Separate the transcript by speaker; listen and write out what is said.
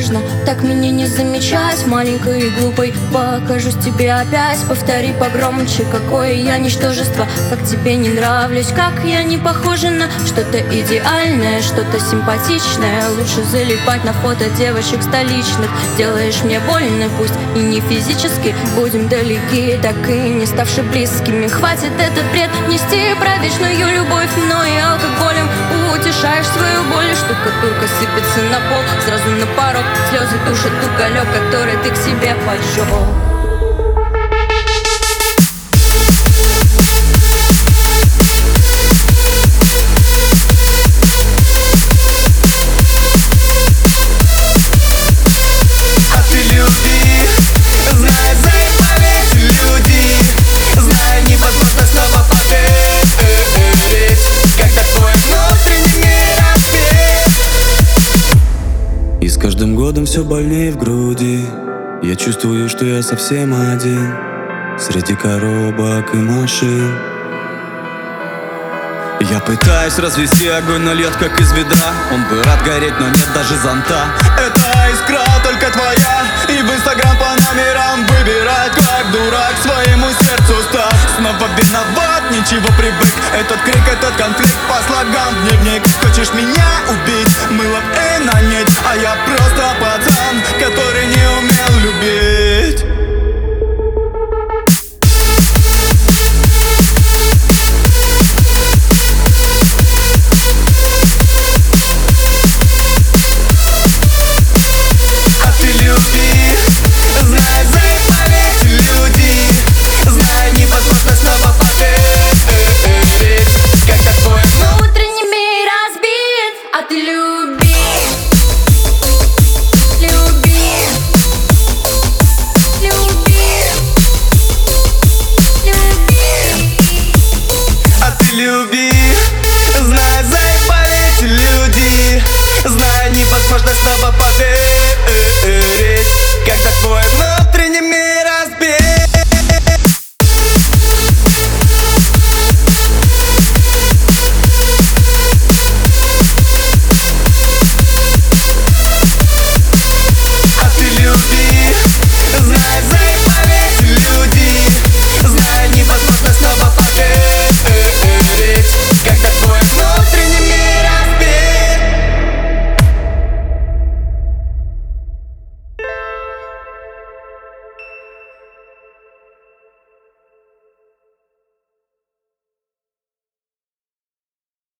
Speaker 1: важно так меня не замечать, маленькой и глупой. Покажусь тебе опять, повтори погромче, какое я ничтожество, как тебе не нравлюсь, как я не похожа на что-то идеальное, что-то симпатичное. Лучше залипать на фото девочек столичных. Делаешь мне больно, пусть и не физически. Будем далеки, так и не ставши близкими. Хватит этот бред нести про вечную любовь, но и алкоголем утешаешь свою боль. Штукатурка сыпется на пол, сразу на порог. Слезы душат уголек, который ты к себе поджег.
Speaker 2: И с каждым годом все больнее в груди. Я чувствую, что я совсем один среди коробок и машин. Я пытаюсь развести огонь, но льет как из ведра. Он бы рад гореть, но нет даже зонта. Эта искра только твоя, и в инстаграм по номерам выбирать. Как дурак своему сердцу стал. Снова виноват, ничего привык. Этот крик, этот конфликт по слогам в дневник. Хочешь меня убить, мылом и нанять, а я просто пацан, который не умел любить.